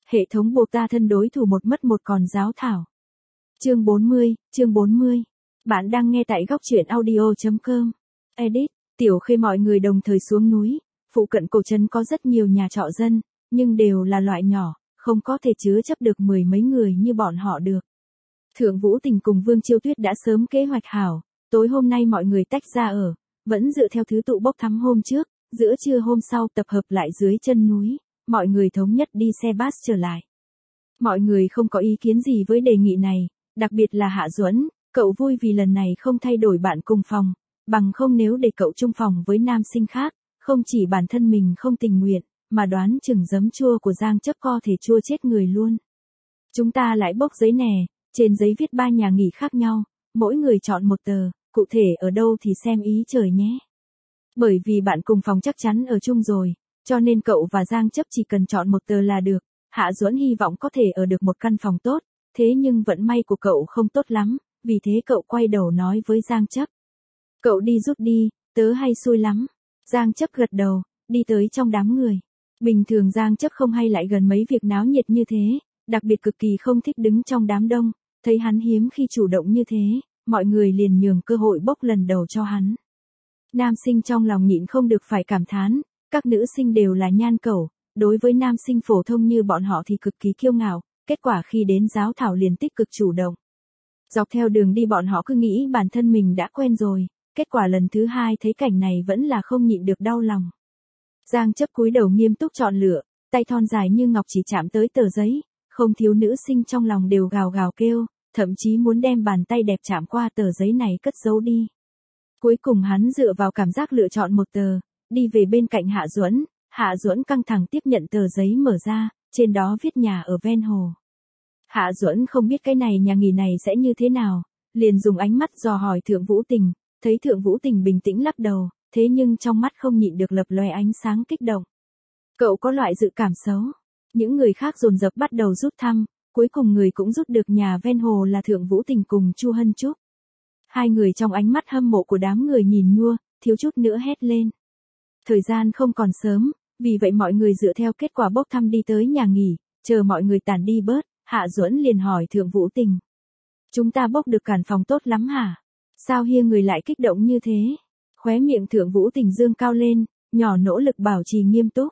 Hệ thống buộc ta thân đối thủ một mất một còn giáo thảo. Chương 40. Bạn đang nghe tại góc truyện audio.com. Edit, Tiểu Khê mọi người đồng thời xuống núi, phụ cận cổ trấn có rất nhiều nhà trọ dân, nhưng đều là loại nhỏ, không có thể chứa chấp được mười mấy người như bọn họ được. Thượng Vũ Tình cùng Vương Chiêu Tuyết đã sớm kế hoạch hảo, tối hôm nay mọi người tách ra ở, vẫn dựa theo thứ tự bốc thăm hôm trước, giữa trưa hôm sau tập hợp lại dưới chân núi, mọi người thống nhất đi xe bus trở lại. Mọi người không có ý kiến gì với đề nghị này, đặc biệt là Hạ Duẫn, cậu vui vì lần này không thay đổi bạn cùng phòng, bằng không nếu để cậu chung phòng với nam sinh khác, không chỉ bản thân mình không tình nguyện, mà đoán chừng giấm chua của Giang Chấp có thể chua chết người luôn. Chúng ta lại bốc giấy nè, trên giấy viết 3 nhà nghỉ khác nhau, mỗi người chọn một tờ, cụ thể ở đâu thì xem ý trời nhé. Bởi vì bạn cùng phòng chắc chắn ở chung rồi, cho nên cậu và Giang Chấp chỉ cần chọn một tờ là được. Hạ Duẫn hy vọng có thể ở được một căn phòng tốt, thế nhưng vận may của cậu không tốt lắm, vì thế cậu quay đầu nói với Giang Chấp. Cậu đi rút đi, tớ hay xui lắm. Giang Chấp gật đầu, đi tới trong đám người. Bình thường Giang Chấp không hay lại gần mấy việc náo nhiệt như thế, đặc biệt cực kỳ không thích đứng trong đám đông, thấy hắn hiếm khi chủ động như thế, mọi người liền nhường cơ hội bốc lần đầu cho hắn. Nam sinh trong lòng nhịn không được phải cảm thán, các nữ sinh đều là nhan cẩu, đối với nam sinh phổ thông như bọn họ thì cực kỳ kiêu ngạo, kết quả khi đến giáo thảo liền tích cực chủ động. Dọc theo đường đi bọn họ cứ nghĩ bản thân mình đã quen rồi, kết quả lần thứ hai thấy cảnh này vẫn là không nhịn được đau lòng. Giang Chấp cúi đầu nghiêm túc chọn lựa, tay thon dài như ngọc chỉ chạm tới tờ giấy, không thiếu nữ sinh trong lòng đều gào gào kêu, thậm chí muốn đem bàn tay đẹp chạm qua tờ giấy này cất giấu đi. Cuối cùng hắn dựa vào cảm giác lựa chọn một tờ, đi về bên cạnh Hạ Duẫn. Hạ Duẫn căng thẳng tiếp nhận tờ giấy mở ra, trên đó viết nhà ở ven hồ. Hạ Duẫn không biết cái này nhà nghỉ này sẽ như thế nào, liền dùng ánh mắt dò hỏi Thượng Vũ Tình, thấy Thượng Vũ Tình bình tĩnh lắc đầu, thế nhưng trong mắt không nhịn được lập lòe ánh sáng kích động. Cậu có loại dự cảm xấu. Những người khác dồn dập bắt đầu rút thăm, cuối cùng người cũng rút được nhà ven hồ là Thượng Vũ Tình cùng Chu Hân Trúc. Hai người trong ánh mắt hâm mộ của đám người nhìn nhua, thiếu chút nữa hét lên. Thời gian không còn sớm, vì vậy mọi người dựa theo kết quả bốc thăm đi tới nhà nghỉ, chờ mọi người tản đi bớt, Hạ Duẫn liền hỏi Thượng Vũ Tình. Chúng ta bốc được cản phòng tốt lắm hả? Sao hiê người lại kích động như thế? Khóe miệng Thượng Vũ Tình dương cao lên, nhỏ nỗ lực bảo trì nghiêm túc.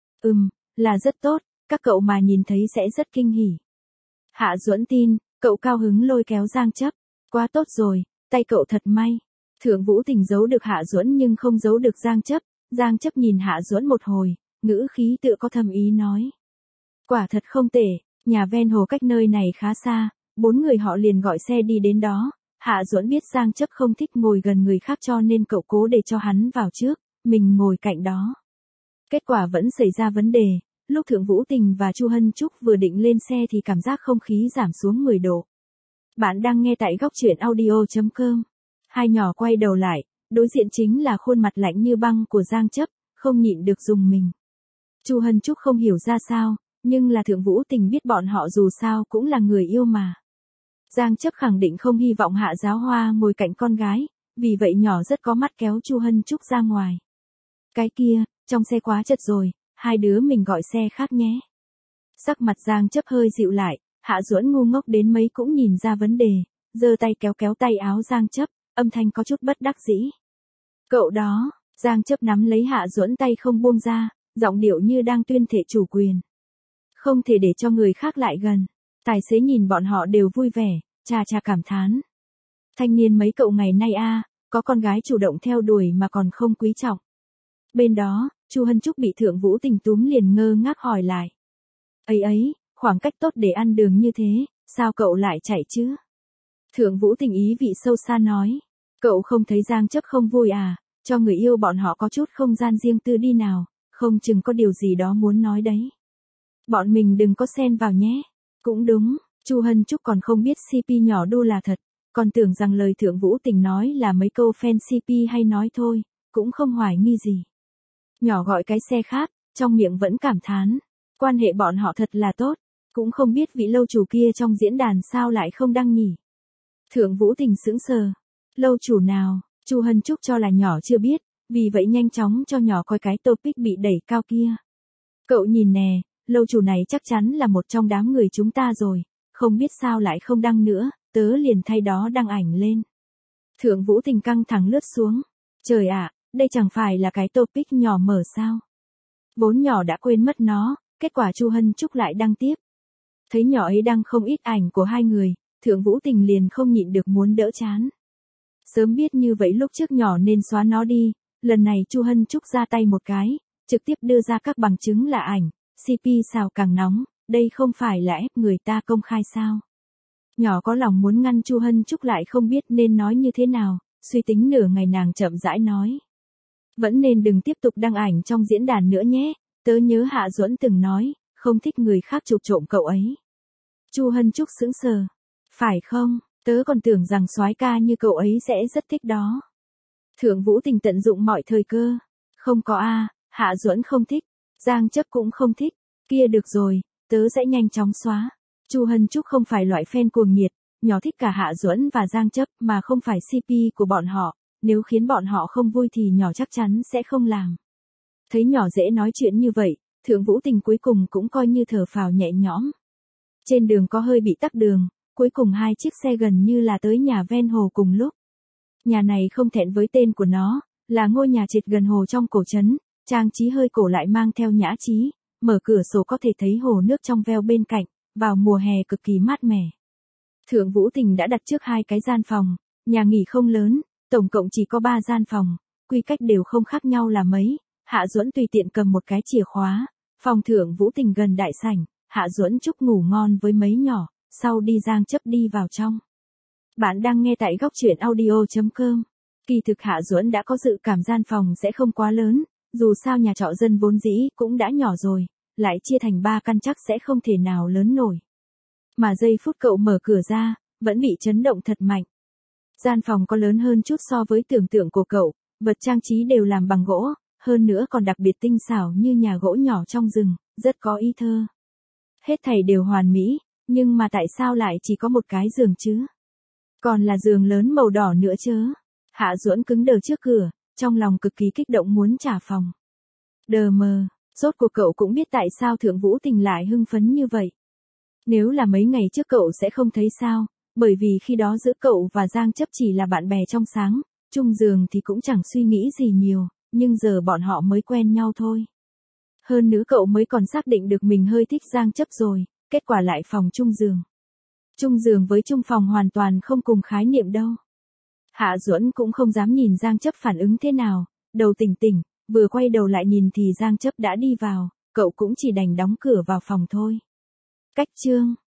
Là rất tốt, các cậu mà nhìn thấy sẽ rất kinh hỉ. Hạ Duẫn tin, cậu cao hứng lôi kéo Giang Chấp. Quá tốt rồi, tay cậu thật may. Thượng Vũ Tình giấu được Hạ Duẫn nhưng không giấu được Giang Chấp. Giang Chấp nhìn Hạ Duẫn một hồi, ngữ khí tựa có thầm ý nói. Quả thật không tệ, nhà ven hồ cách nơi này khá xa, 4 người họ liền gọi xe đi đến đó. Hạ Duẫn biết Giang Chấp không thích ngồi gần người khác cho nên cậu cố để cho hắn vào trước, mình ngồi cạnh đó. Kết quả vẫn xảy ra vấn đề, lúc Thượng Vũ Tình và Chu Hân Trúc vừa định lên xe thì cảm giác không khí giảm xuống 10 độ. Bạn đang nghe tại góc truyện audio.com. Hai nhỏ quay đầu lại, đối diện chính là khuôn mặt lạnh như băng của Giang Chấp, không nhịn được rùng mình. Chu Hân Trúc không hiểu ra sao, nhưng là Thượng Vũ Tình biết bọn họ dù sao cũng là người yêu mà. Giang Chấp khẳng định không hy vọng Hạ Giáo Hoa ngồi cạnh con gái, vì vậy nhỏ rất có mắt kéo Chu Hân Trúc ra ngoài. Cái kia, trong xe quá chật rồi, hai đứa mình gọi xe khác nhé. Sắc mặt Giang Chấp hơi dịu lại, Hạ Duẫn ngu ngốc đến mấy cũng nhìn ra vấn đề, giơ tay kéo kéo tay áo Giang Chấp, âm thanh có chút bất đắc dĩ. Cậu đó, Giang Chấp nắm lấy Hạ Duẫn tay không buông ra, giọng điệu như đang tuyên thệ chủ quyền. Không thể để cho người khác lại gần. Tài xế nhìn bọn họ đều vui vẻ, chà cảm thán. Thanh niên mấy cậu ngày nay có con gái chủ động theo đuổi mà còn không quý trọng. Bên đó, Chu Hân Trúc bị Thượng Vũ Tình túm liền ngơ ngác hỏi lại. Ấy, khoảng cách tốt để ăn đường như thế, sao cậu lại chạy chứ? Thượng Vũ Tình ý vị sâu xa nói. Cậu không thấy Giang Chấp không vui cho người yêu bọn họ có chút không gian riêng tư đi nào, không chừng có điều gì đó muốn nói đấy. Bọn mình đừng có xen vào nhé. Cũng đúng, Chu Hân Trúc còn không biết CP nhỏ đu là thật, còn tưởng rằng lời Thượng Vũ Tình nói là mấy câu fan CP hay nói thôi, cũng không hoài nghi gì. Nhỏ gọi cái xe khác, trong miệng vẫn cảm thán, quan hệ bọn họ thật là tốt, cũng không biết vị lâu chủ kia trong diễn đàn sao lại không đăng nhỉ. Thượng Vũ Tình sững sờ, lâu chủ nào, Chu Hân Trúc cho là nhỏ chưa biết, vì vậy nhanh chóng cho nhỏ coi cái topic bị đẩy cao kia. Cậu nhìn nè, lâu chủ này chắc chắn là một trong đám người chúng ta rồi, không biết sao lại không đăng nữa, tớ liền thay đó đăng ảnh lên. Thượng Vũ Tình căng thẳng lướt xuống. Trời ạ, đây chẳng phải là cái topic nhỏ mở sao? Vốn nhỏ đã quên mất nó, kết quả Chu Hân Trúc lại đăng tiếp. Thấy nhỏ ấy đăng không ít ảnh của hai người, Thượng Vũ Tình liền không nhịn được muốn đỡ chán. Sớm biết như vậy lúc trước nhỏ nên xóa nó đi, lần này Chu Hân Trúc ra tay một cái, trực tiếp đưa ra các bằng chứng là ảnh, CP xào càng nóng, đây không phải là ép người ta công khai sao? Nhỏ có lòng muốn ngăn Chu Hân Trúc lại không biết nên nói như thế nào, suy tính nửa ngày nàng chậm rãi nói. Vẫn nên đừng tiếp tục đăng ảnh trong diễn đàn nữa nhé, tớ nhớ Hạ Duẫn từng nói, không thích người khác chụp trộm cậu ấy. Chu Hân Trúc sững sờ. Phải không, tớ còn tưởng rằng soái ca như cậu ấy sẽ rất thích đó. Thượng Vũ Tình tận dụng mọi thời cơ. Không có a, Hạ Duẫn không thích, Giang Chấp cũng không thích, kia được rồi, tớ sẽ nhanh chóng xóa. Chu Hân Trúc không phải loại fan cuồng nhiệt, nhỏ thích cả Hạ Duẫn và Giang Chấp mà không phải CP của bọn họ, nếu khiến bọn họ không vui thì nhỏ chắc chắn sẽ không làm. Thấy nhỏ dễ nói chuyện như vậy, Thượng Vũ Tình cuối cùng cũng coi như thở phào nhẹ nhõm. Trên đường có hơi bị tắc đường, cuối cùng hai chiếc xe gần như là tới nhà ven hồ cùng lúc. Nhà này không thẹn với tên của nó, là ngôi nhà trệt gần hồ trong cổ trấn, trang trí hơi cổ lại mang theo nhã trí, mở cửa sổ có thể thấy hồ nước trong veo bên cạnh, vào mùa hè cực kỳ mát mẻ. Thượng Vũ Tình đã đặt trước 2 cái gian phòng, nhà nghỉ không lớn, tổng cộng chỉ có 3 gian phòng, quy cách đều không khác nhau là mấy. Hạ Duẫn tùy tiện cầm một cái chìa khóa, phòng Thượng Vũ Tình gần đại sảnh, Hạ Duẫn chúc ngủ ngon với mấy nhỏ, sau đi Giang Chấp đi vào trong. Bạn đang nghe tại góc truyện audio.com. Kỳ thực Hạ Duẫn đã có dự cảm gian phòng sẽ không quá lớn, dù sao nhà trọ dân vốn dĩ cũng đã nhỏ rồi, lại chia thành 3 căn chắc sẽ không thể nào lớn nổi. Mà giây phút cậu mở cửa ra, vẫn bị chấn động thật mạnh. Gian phòng có lớn hơn chút so với tưởng tượng của cậu, vật trang trí đều làm bằng gỗ, hơn nữa còn đặc biệt tinh xảo như nhà gỗ nhỏ trong rừng, rất có ý thơ. Hết thảy đều hoàn mỹ, nhưng mà tại sao lại chỉ có một cái giường chứ? Còn là giường lớn màu đỏ nữa chớ. Hạ Duẫn cứng đờ trước cửa, trong lòng cực kỳ kích động muốn trả phòng. Đờ mờ, rốt cuộc cậu cũng biết tại sao Thượng Vũ Tình lại hưng phấn như vậy. Nếu là mấy ngày trước cậu sẽ không thấy sao, bởi vì khi đó giữa cậu và Giang Chấp chỉ là bạn bè trong sáng, chung giường thì cũng chẳng suy nghĩ gì nhiều, nhưng giờ bọn họ mới quen nhau thôi. Hơn nữa cậu mới còn xác định được mình hơi thích Giang Chấp rồi, kết quả lại phòng chung giường. Chung giường với chung phòng hoàn toàn không cùng khái niệm đâu. Hạ Duẫn cũng không dám nhìn Giang Chấp phản ứng thế nào, đầu tỉnh tỉnh, vừa quay đầu lại nhìn thì Giang Chấp đã đi vào, cậu cũng chỉ đành đóng cửa vào phòng thôi. Cách chương